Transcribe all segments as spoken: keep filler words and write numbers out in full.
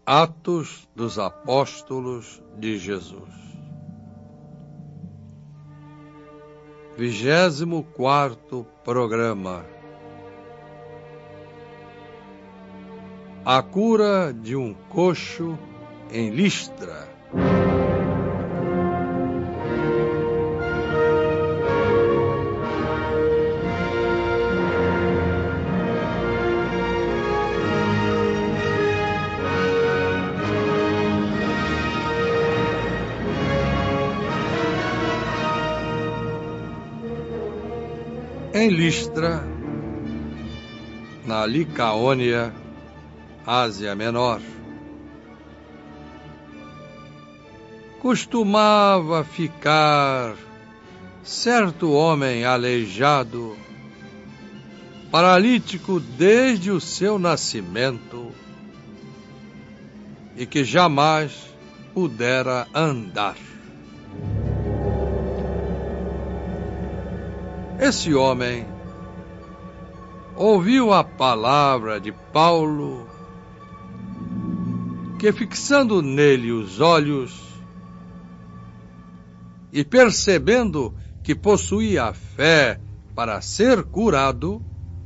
Atos dos Apóstolos de Jesus. Vigésimo quarto programa. A cura de um coxo em Listra. Em Listra, na Licaônia, Ásia Menor, costumava ficar certo homem aleijado, paralítico desde o seu nascimento, e que jamais pudera andar. Esse homem ouviu a palavra de Paulo, que, fixando nele os olhos e percebendo que possuía fé para ser curado,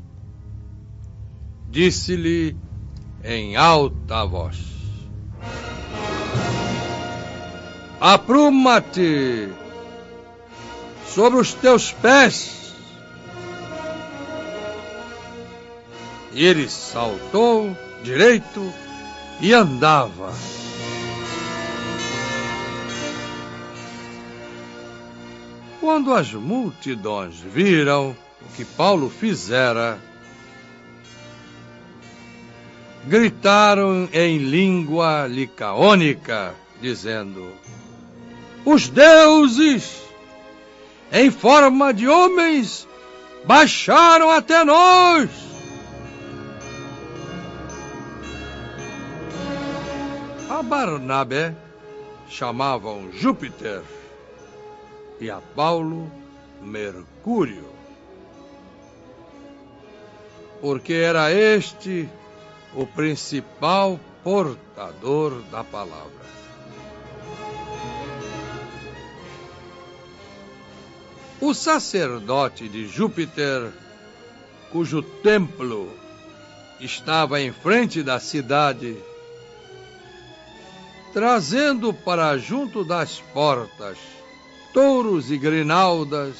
disse-lhe em alta voz: "Apruma-te sobre os teus pés." E ele saltou direito e andava. Quando as multidões viram o que Paulo fizera, gritaram em língua licaônica, dizendo: "Os deuses, em forma de homens, baixaram até nós." A Barnabé chamavam Júpiter e a Paulo Mercúrio, porque era este o principal portador da palavra. O sacerdote de Júpiter, cujo templo estava em frente da cidade, trazendo para junto das portas touros e grinaldas,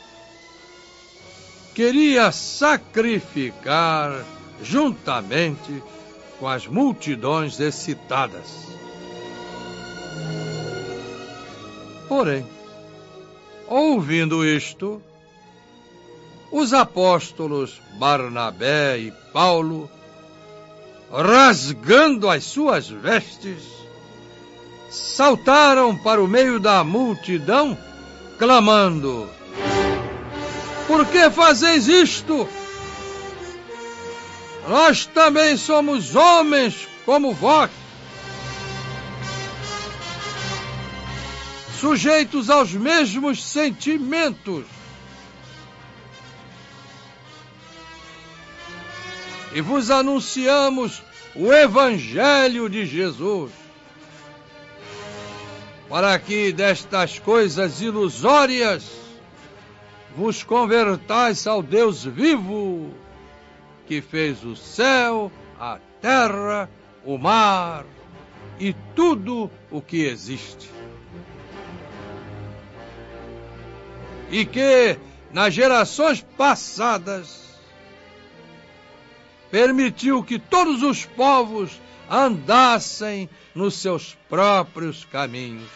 queria sacrificar juntamente com as multidões excitadas. Porém, ouvindo isto, os apóstolos Barnabé e Paulo, rasgando as suas vestes, saltaram para o meio da multidão, clamando: "Por que fazeis isto? Nós também somos homens como vós, sujeitos aos mesmos sentimentos. E vos anunciamos o Evangelho de Jesus, para que destas coisas ilusórias vos convertais ao Deus vivo, que fez o céu, a terra, o mar e tudo o que existe. E que, nas gerações passadas, permitiu que todos os povos andassem nos seus próprios caminhos.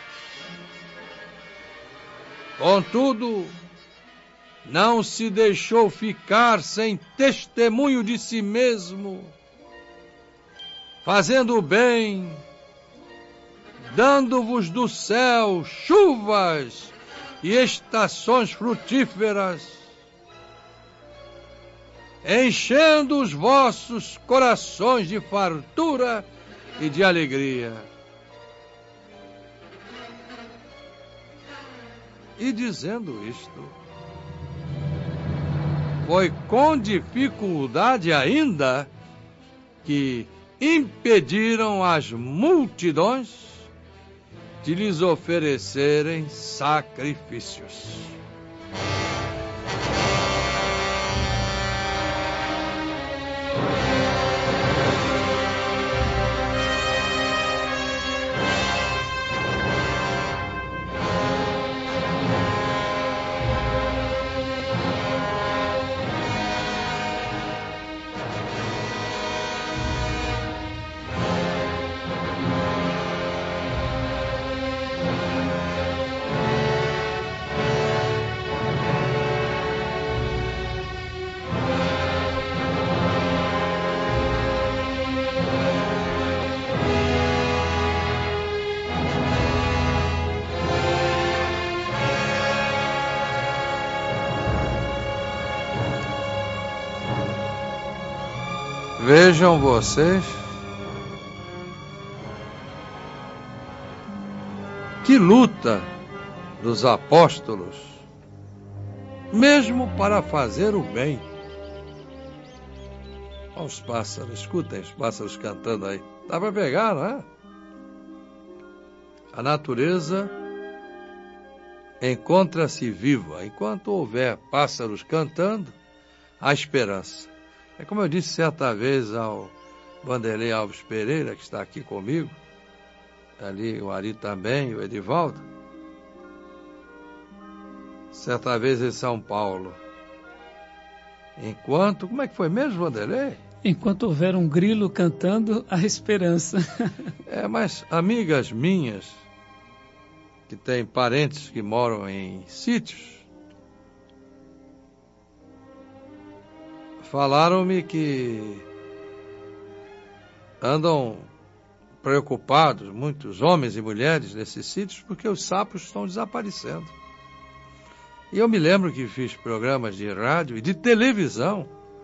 Contudo, não se deixou ficar sem testemunho de si mesmo, fazendo o bem, dando-vos do céu chuvas e estações frutíferas, enchendo os vossos corações de fartura e de alegria." E dizendo isto, foi com dificuldade ainda que, impediram as multidões de lhes oferecerem sacrifícios. Vejam vocês que luta dos apóstolos, mesmo para fazer o bem. Olha os pássaros, escutem os pássaros cantando aí. Dá para pegar, não é? A natureza encontra-se viva. Enquanto houver pássaros cantando, há esperança. É como eu disse certa vez ao Vanderlei Alves Pereira, que está aqui comigo, ali o Ari também, o Edivaldo, certa vez em São Paulo. Enquanto, como é que foi mesmo, Vanderlei? Enquanto houver um grilo cantando, há esperança. É, mas amigas minhas, que têm parentes que moram em sítios, falaram-me que andam preocupados, muitos homens e mulheres nesses sítios, porque os sapos estão desaparecendo. E eu me lembro que fiz programas de rádio e de televisão,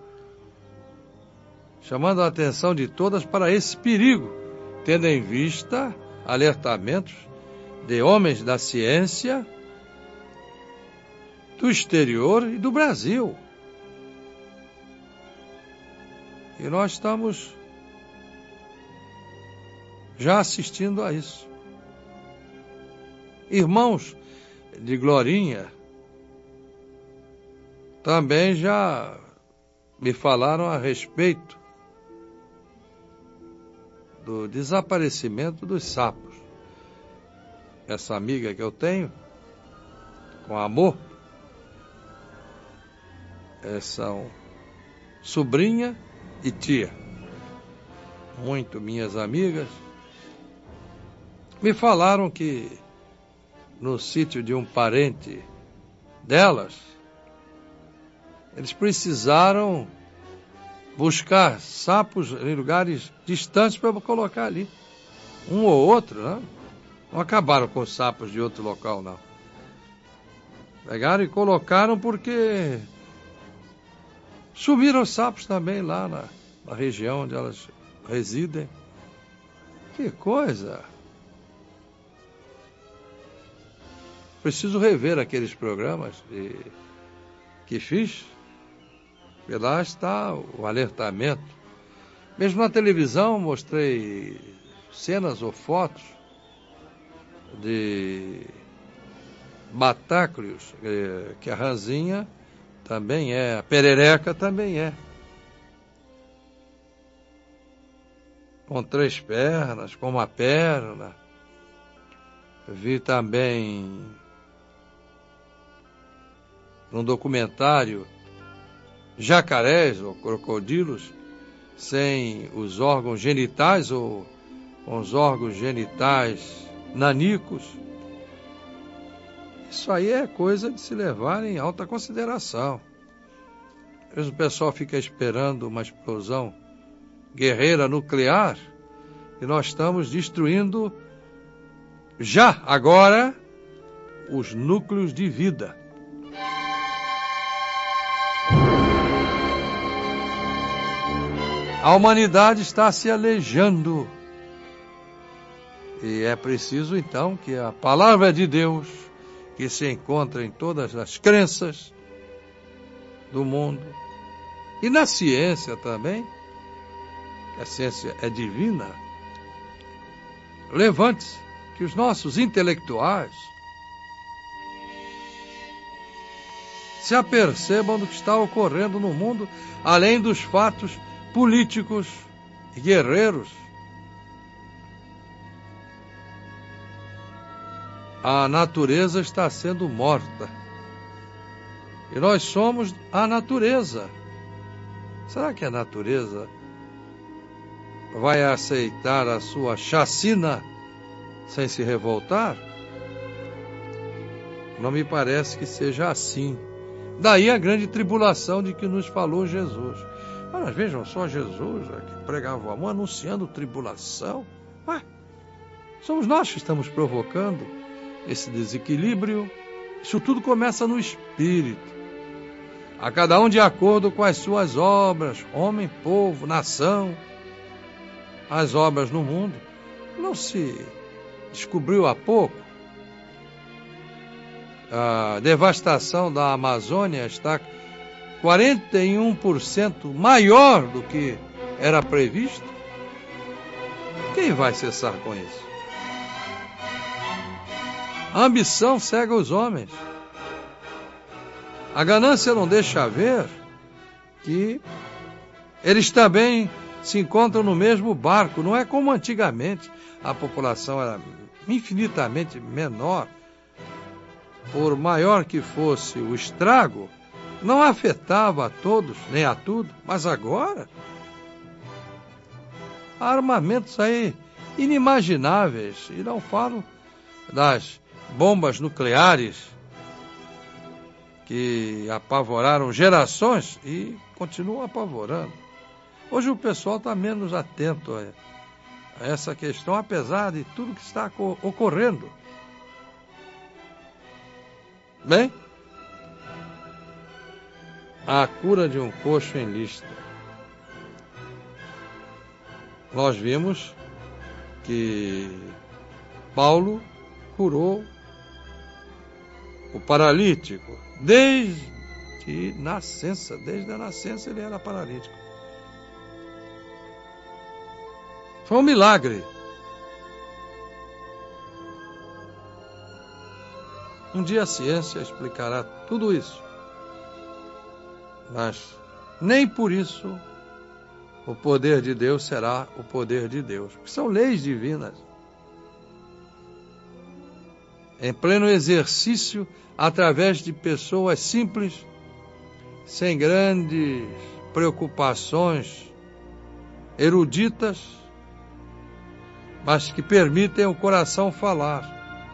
chamando a atenção de todas para esse perigo, tendo em vista alertamentos de homens da ciência do exterior e do Brasil. E nós estamos já assistindo a isso. Irmãos de Glorinha também já me falaram a respeito do desaparecimento dos sapos. Essa amiga que eu tenho, com amor, são sobrinha e tia, muito minhas amigas, me falaram que no sítio de um parente delas, eles precisaram buscar sapos em lugares distantes para colocar ali. Um ou outro, né? Não acabaram com os sapos de outro local, não. Pegaram e colocaram porque sumiram os sapos também lá na, na região onde elas residem. Que coisa! Preciso rever aqueles programas de, que fiz. E lá está o alertamento. Mesmo na televisão mostrei cenas ou fotos de batáclios, que a ranzinha também é, a perereca também é. Com três pernas, com uma perna. Vi também num documentário jacarés ou crocodilos sem os órgãos genitais ou com os órgãos genitais nanicos. Isso aí é coisa de se levar em alta consideração. Às vezes o pessoal fica esperando uma explosão guerreira nuclear e nós estamos destruindo já agora os núcleos de vida. A humanidade está se aleijando. E é preciso, então, que a palavra de Deus, que se encontra em todas as crenças do mundo, e na ciência também, que a ciência é divina, levante-se, que os nossos intelectuais se apercebam do que está ocorrendo no mundo, além dos fatos políticos e guerreiros. A natureza está sendo morta. E nós somos a natureza. Será que a natureza vai aceitar a sua chacina sem se revoltar? Não me parece que seja assim. Daí a grande tribulação de que nos falou Jesus. Mas vejam só, Jesus, que pregava o amor, anunciando tribulação. Ué, somos nós que estamos provocando esse desequilíbrio. Isso tudo começa no espírito. A cada um de acordo com as suas obras, homem, povo, nação. As obras no mundo não se descobriu há pouco. A devastação da Amazônia está quarenta e um por cento maior do que era previsto. Quem vai cessar com isso? A ambição cega os homens. A ganância não deixa ver que eles também se encontram no mesmo barco. Não é como antigamente. A população era infinitamente menor. Por maior que fosse o estrago, não afetava a todos, nem a tudo. Mas agora, há armamentos aí inimagináveis. E não falo das bombas nucleares que apavoraram gerações e continuam apavorando. Hoje o pessoal está menos atento a essa questão, apesar de tudo que está ocorrendo. Bem, a cura de um coxo em Listra. Nós vimos que Paulo curou o paralítico desde nascença, desde a nascença ele era paralítico. Foi um milagre. Um dia a ciência explicará tudo isso. Mas nem por isso o poder de Deus será o poder de Deus. Porque são leis divinas. Em pleno exercício, através de pessoas simples, sem grandes preocupações eruditas, mas que permitem o coração falar.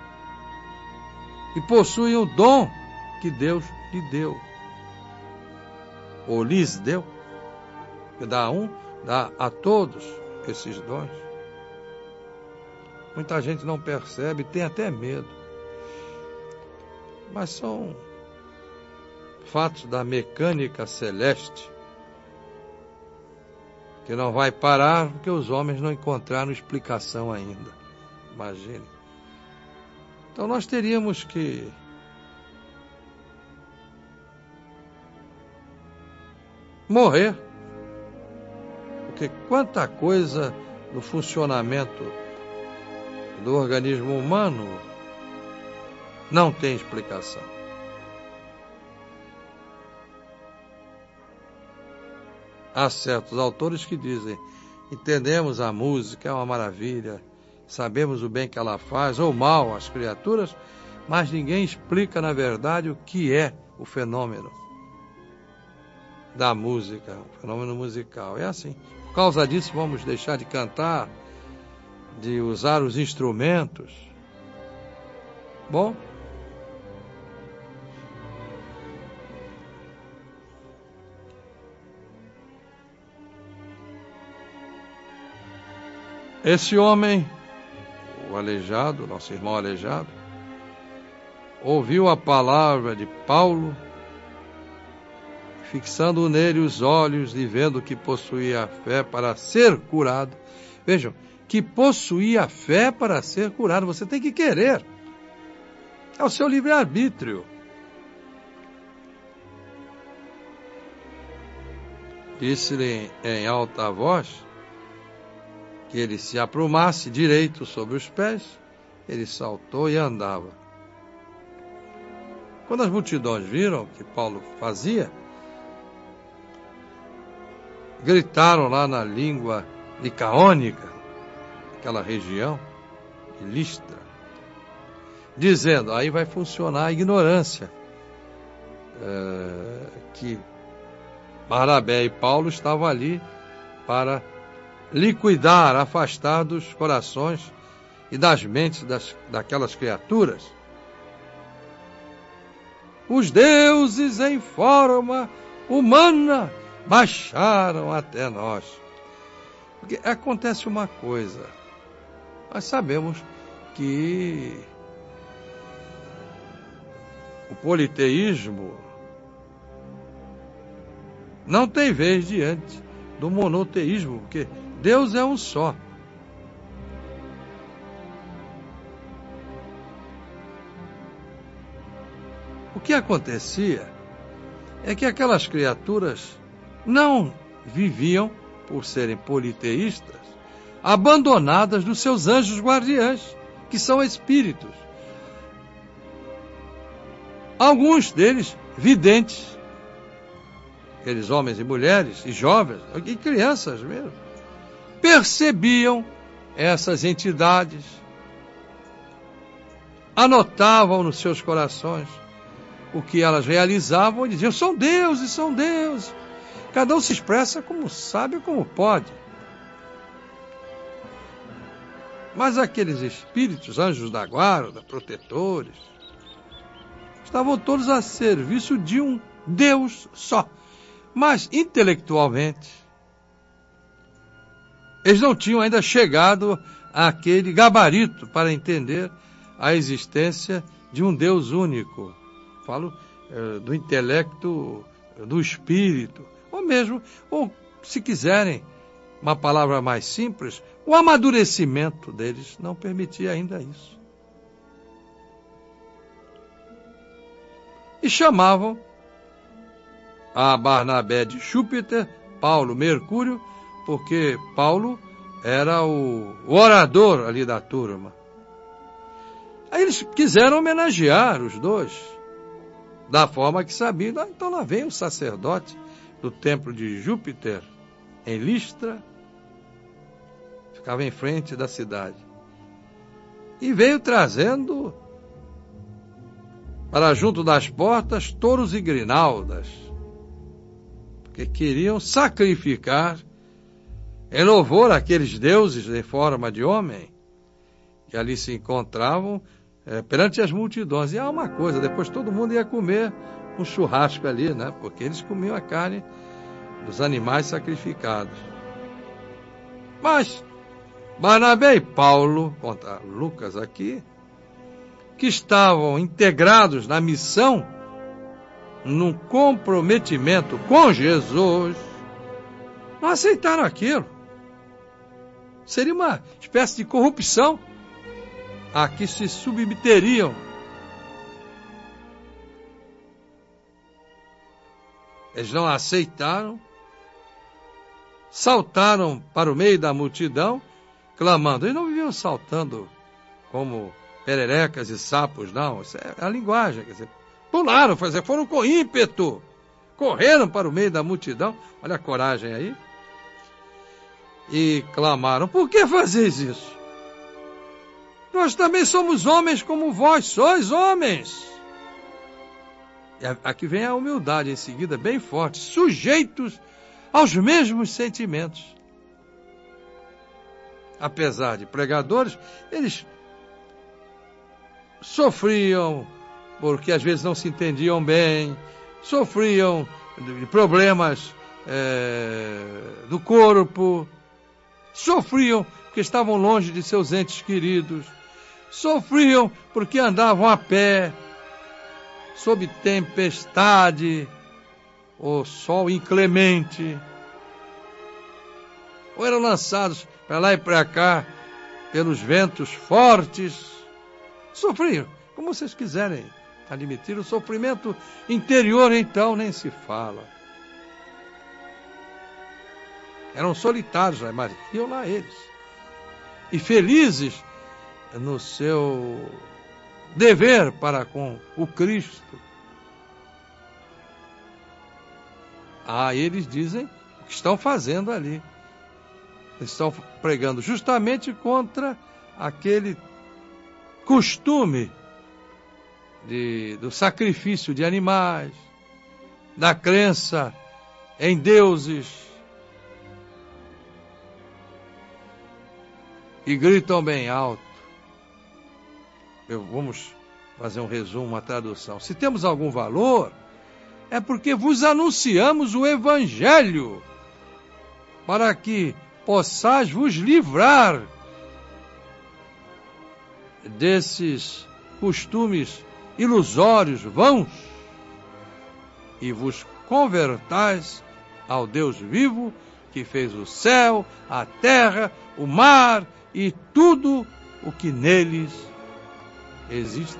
E possuem o dom que Deus lhe deu. Ou lhes deu. Que dá a um, dá a todos esses dons. Muita gente não percebe, tem até medo. Mas são fatos da mecânica celeste que não vai parar porque os homens não encontraram explicação ainda. Imagine. Então nós teríamos que morrer. Porque quanta coisa no funcionamento do organismo humano não tem explicação. Há certos autores que dizem: entendemos a música, é uma maravilha, sabemos o bem que ela faz, ou mal às criaturas, mas ninguém explica, na verdade, o que é o fenômeno da música, o fenômeno musical. É assim. Por causa disso, vamos deixar de cantar, de usar os instrumentos. Bom, esse homem, o aleijado, nosso irmão aleijado, ouviu a palavra de Paulo, fixando nele os olhos e vendo que possuía a fé para ser curado. Vejam, que possuía a fé para ser curado. Você tem que querer. É o seu livre-arbítrio. Disse-lhe em alta voz: que ele se aprumasse direito sobre os pés, ele saltou e andava. Quando as multidões viram o que Paulo fazia, gritaram lá na língua licaônica, aquela região de Listra, dizendo, aí vai funcionar a ignorância, é, que Barnabé e Paulo estavam ali para liquidar, afastar dos corações e das mentes das, daquelas criaturas os deuses em forma humana baixaram até nós. Porque acontece uma coisa, nós sabemos que o politeísmo não tem vez diante do monoteísmo, porque Deus é um só. O que acontecia é que aquelas criaturas não viviam, por serem politeístas, abandonadas dos seus anjos guardiães, que são espíritos. Alguns deles videntes, aqueles homens e mulheres, e jovens, e crianças mesmo, percebiam essas entidades, anotavam nos seus corações o que elas realizavam e diziam, são deuses, são deuses. Cada um se expressa como sabe, como pode. Mas aqueles espíritos, anjos da guarda, protetores, estavam todos a serviço de um Deus só. Mas, intelectualmente, eles não tinham ainda chegado àquele gabarito para entender a existência de um Deus único. Falo eh, do intelecto, do espírito, ou mesmo, ou se quiserem, uma palavra mais simples, o amadurecimento deles não permitia ainda isso. E chamavam a Barnabé de Júpiter, Paulo Mercúrio, porque Paulo era o, o orador ali da turma. Aí eles quiseram homenagear os dois, da forma que sabiam. Ah, então lá vem o sacerdote do templo de Júpiter, em Listra, ficava em frente da cidade, e veio trazendo para junto das portas touros e grinaldas, porque queriam sacrificar em louvor àqueles deuses em forma de homem, que ali se encontravam é, perante as multidões. E há uma coisa, depois todo mundo ia comer um churrasco ali, né? Porque eles comiam a carne dos animais sacrificados. Mas Barnabé e Paulo, conta Lucas aqui, que estavam integrados na missão, num comprometimento com Jesus, não aceitaram aquilo. Seria uma espécie de corrupção a que se submeteriam. Eles não aceitaram, saltaram para o meio da multidão, clamando. Eles não viviam saltando como pererecas e sapos, não. Isso é a linguagem. Quer dizer, pularam, foram com ímpeto, correram para o meio da multidão. Olha a coragem aí. E clamaram, por que fazeis isso? Nós também somos homens como vós sois homens. E aqui vem a humildade em seguida, bem forte, sujeitos aos mesmos sentimentos. Apesar de pregadores, eles sofriam, porque às vezes não se entendiam bem, sofriam de problemas é, do corpo, sofriam porque estavam longe de seus entes queridos, sofriam porque andavam a pé, sob tempestade, ou sol inclemente, ou eram lançados para lá e para cá pelos ventos fortes, sofriam, como vocês quiserem admitir, o sofrimento interior então nem se fala. Eram solitários, mas iam lá eles, e felizes no seu dever para com o Cristo. Ah, eles dizem o que estão fazendo ali. Eles estão pregando justamente contra aquele costume de, do sacrifício de animais, da crença em deuses, e gritam bem alto. Eu, vamos fazer um resumo, uma tradução. Se temos algum valor, é porque vos anunciamos o Evangelho, para que possais vos livrar desses costumes ilusórios, vãos, e vos convertais ao Deus vivo, que fez o céu, a terra, o mar e tudo o que neles existe.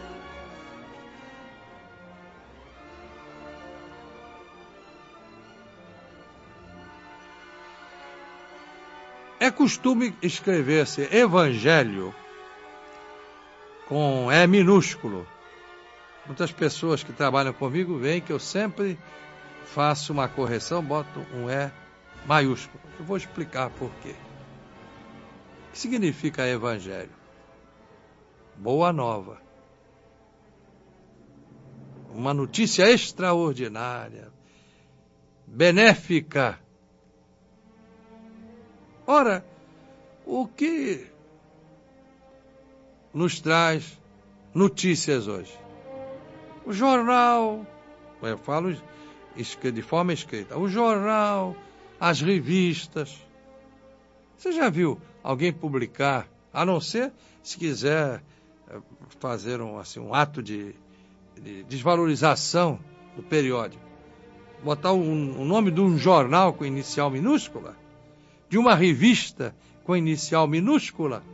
É costume escrever-se Evangelho com E minúsculo. Muitas pessoas que trabalham comigo veem que eu sempre faço uma correção, boto um E maiúsculo. Eu vou explicar por quê. O que significa Evangelho? Boa nova. Uma notícia extraordinária, benéfica. Ora, o que nos traz notícias hoje? O jornal, eu falo de forma escrita, o jornal, as revistas. Você já viu alguém publicar, a não ser se quiser fazer um, assim, um ato de, de desvalorização do periódico, botar o um, um nome de um jornal com inicial minúscula, de uma revista com inicial minúscula?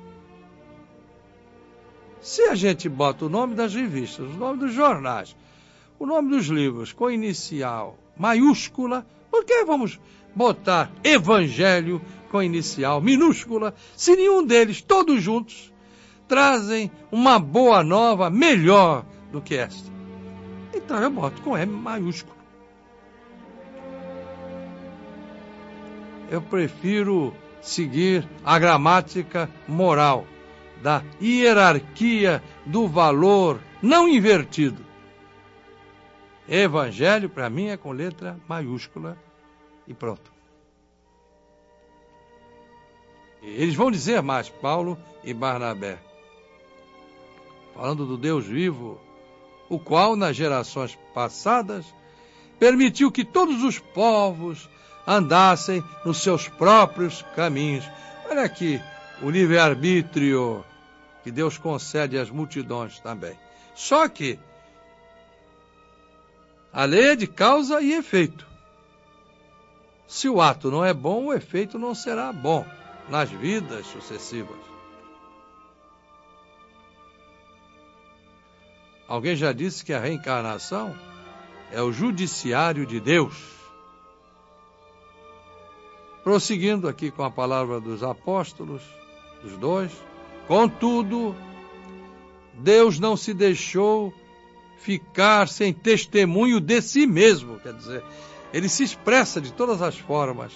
Se a gente bota o nome das revistas, o nome dos jornais, o nome dos livros com inicial maiúscula, por que vamos botar Evangelho com inicial minúscula, se nenhum deles, todos juntos, trazem uma boa nova melhor do que esta? Então eu boto com M maiúsculo. Eu prefiro seguir a gramática moral da hierarquia do valor não invertido. Evangelho, para mim, é com letra maiúscula e pronto. Eles vão dizer mais, Paulo e Barnabé, falando do Deus vivo, o qual, nas gerações passadas, permitiu que todos os povos andassem nos seus próprios caminhos. Olha aqui, o livre-arbítrio que Deus concede às multidões também. Só que a lei é de causa e efeito. Se o ato não é bom, o efeito não será bom nas vidas sucessivas. Alguém já disse que a reencarnação é o judiciário de Deus. Prosseguindo aqui com a palavra dos apóstolos, dos dois, contudo, Deus não se deixou ficar sem testemunho de si mesmo, quer dizer, ele se expressa de todas as formas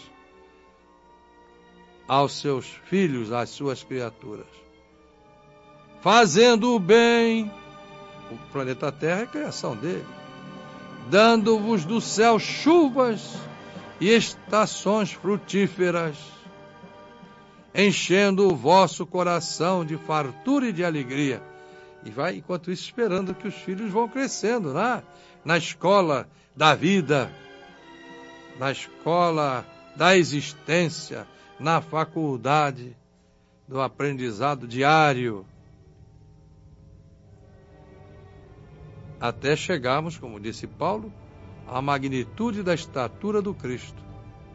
aos seus filhos, às suas criaturas, fazendo o bem. O planeta Terra é a criação dele, dando-vos do céu chuvas e estações frutíferas, enchendo o vosso coração de fartura e de alegria. E vai, enquanto isso, esperando que os filhos vão crescendo, né? Na escola da vida, na escola da existência, na faculdade do aprendizado diário, até chegarmos, como disse Paulo, à magnitude da estatura do Cristo.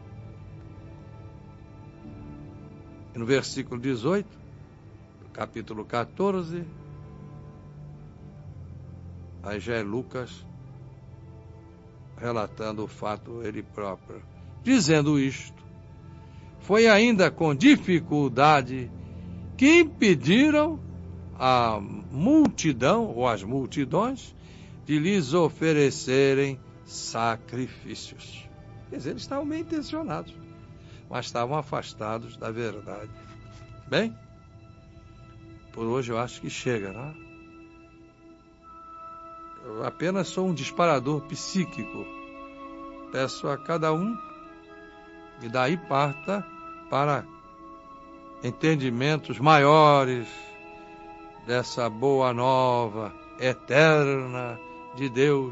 E no versículo dezoito, do capítulo quatorze, aí já é Lucas relatando o fato ele próprio. Dizendo isto, foi ainda com dificuldade que impediram a multidão ou as multidões de lhes oferecerem sacrifícios. Quer dizer, eles estavam bem intencionados, mas estavam afastados da verdade. Bem, por hoje eu acho que chega, não é? Eu apenas sou um disparador psíquico. Peço a cada um e daí parta para entendimentos maiores dessa boa nova eterna de Deus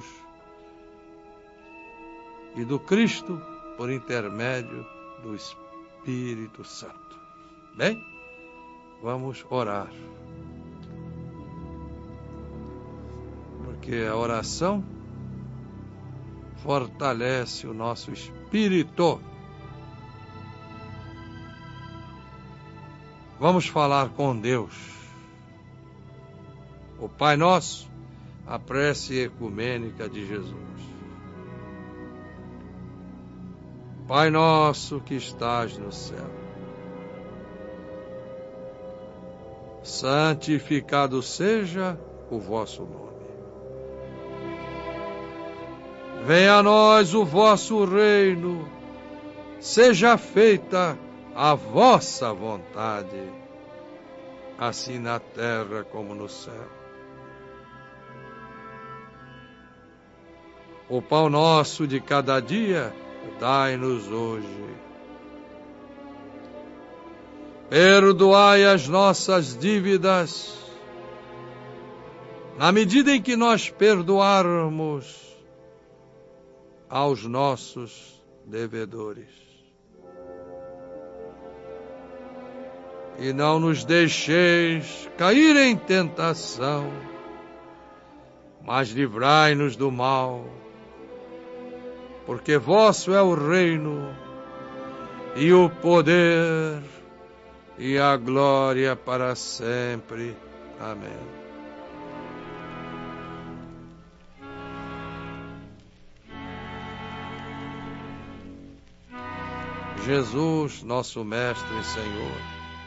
e do Cristo por intermédio do Espírito Santo. Bem, vamos orar. Porque a oração fortalece o nosso espírito. Vamos falar com Deus. O Pai Nosso, a prece ecumênica de Jesus. Pai nosso que estás no céu, santificado seja o vosso nome. Venha a nós o vosso reino, seja feita a vossa vontade, assim na terra como no céu. O pão nosso de cada dia, dai-nos hoje. Perdoai as nossas dívidas, na medida em que nós perdoarmos aos nossos devedores. E não nos deixeis cair em tentação, mas livrai-nos do mal, porque vosso é o reino, e o poder, e a glória para sempre. Amém. Jesus, nosso Mestre e Senhor,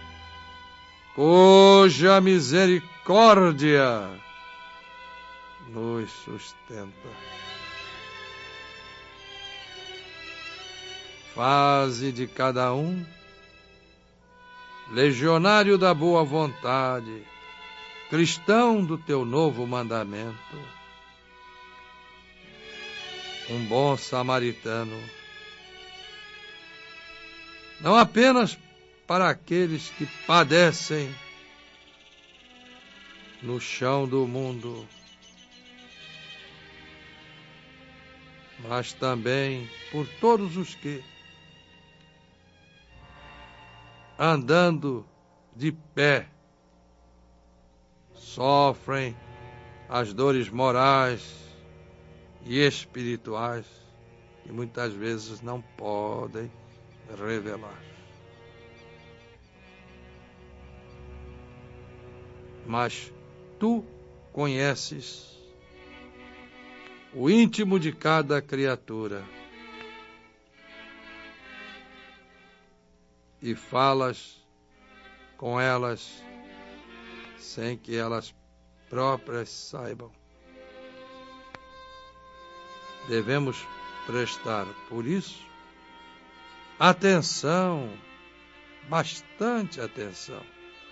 cuja misericórdia nos sustenta. Faze de cada um legionário da boa vontade, cristão do teu novo mandamento, um bom samaritano, não apenas para aqueles que padecem no chão do mundo, mas também por todos os que, andando de pé, sofrem as dores morais e espirituais que muitas vezes não podem revelar. Mas tu conheces o íntimo de cada criatura e falas com elas sem que elas próprias saibam. Devemos prestar, por isso, atenção, bastante atenção,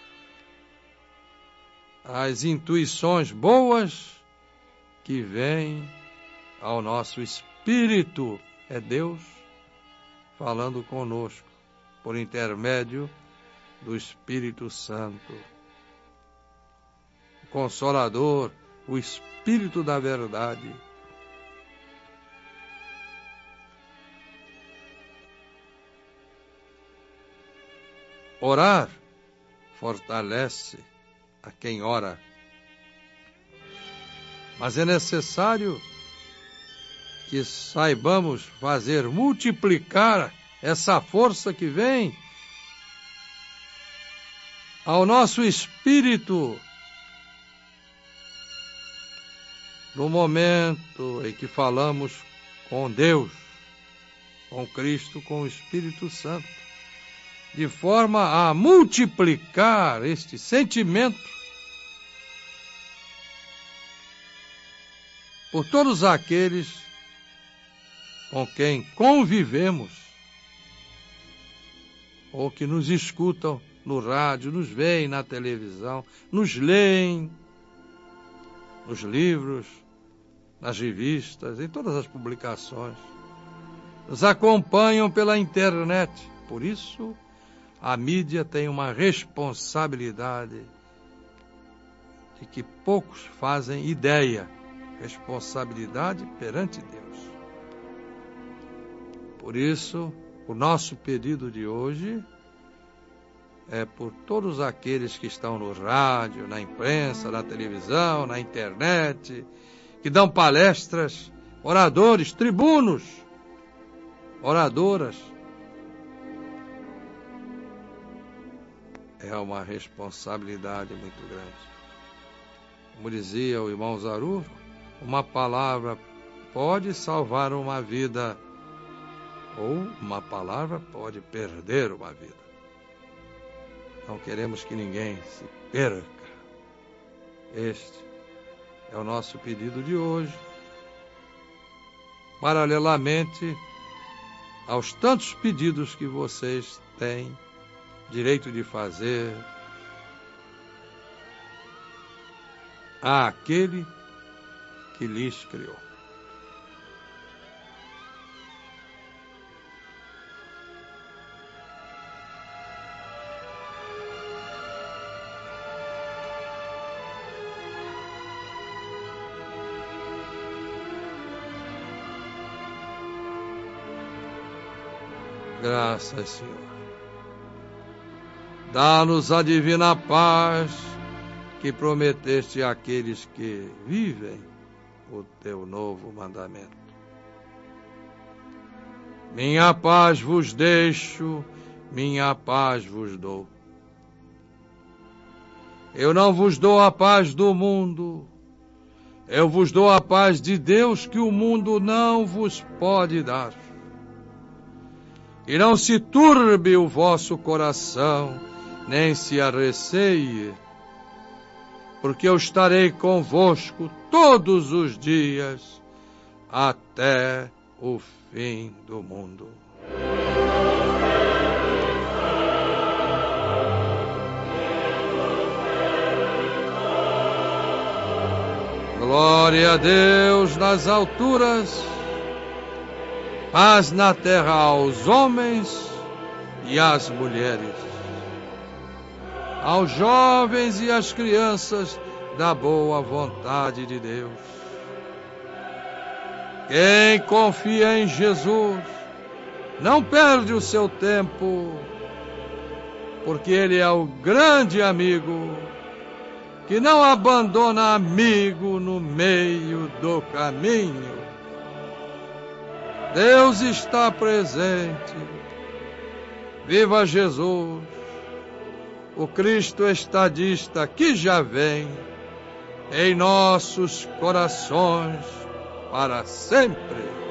às intuições boas que vêm ao nosso espírito. É Deus falando conosco por intermédio do Espírito Santo, o Consolador, o Espírito da verdade. Orar fortalece a quem ora, mas é necessário que saibamos fazer multiplicar essa força que vem ao nosso espírito no momento em que falamos com Deus, com Cristo, com o Espírito Santo. de forma a multiplicar este sentimento por todos aqueles com quem convivemos ou que nos escutam no rádio, nos veem na televisão, nos leem nos livros, nas revistas, em todas as publicações, nos acompanham pela internet. Por isso, a mídia tem uma responsabilidade de que poucos fazem ideia, responsabilidade perante Deus. Por isso, o nosso pedido de hoje é por todos aqueles que estão no rádio, na imprensa, na televisão, na internet, que dão palestras, oradores, tribunos, oradoras. É uma responsabilidade muito grande. Como dizia o irmão Zaru, uma palavra pode salvar uma vida, ou uma palavra pode perder uma vida. Não queremos que ninguém se perca. Este é o nosso pedido de hoje, paralelamente aos tantos pedidos que vocês têm direito de fazer àquele que lhes criou. Graças, Senhor. Dá-nos a divina paz que prometeste àqueles que vivem o teu novo mandamento. Minha paz vos deixo, minha paz vos dou. Eu não vos dou a paz do mundo, eu vos dou a paz de Deus que o mundo não vos pode dar. E não se turbe o vosso coração, nem se arreceie, porque eu estarei convosco todos os dias, até o fim do mundo. Glória a Deus nas alturas, paz na terra aos homens e às mulheres, aos jovens e às crianças da boa vontade de Deus. Quem confia em Jesus não perde o seu tempo, porque Ele é o grande amigo que não abandona amigo no meio do caminho. Deus está presente. Viva Jesus, o Cristo estadista que já vem em nossos corações para sempre.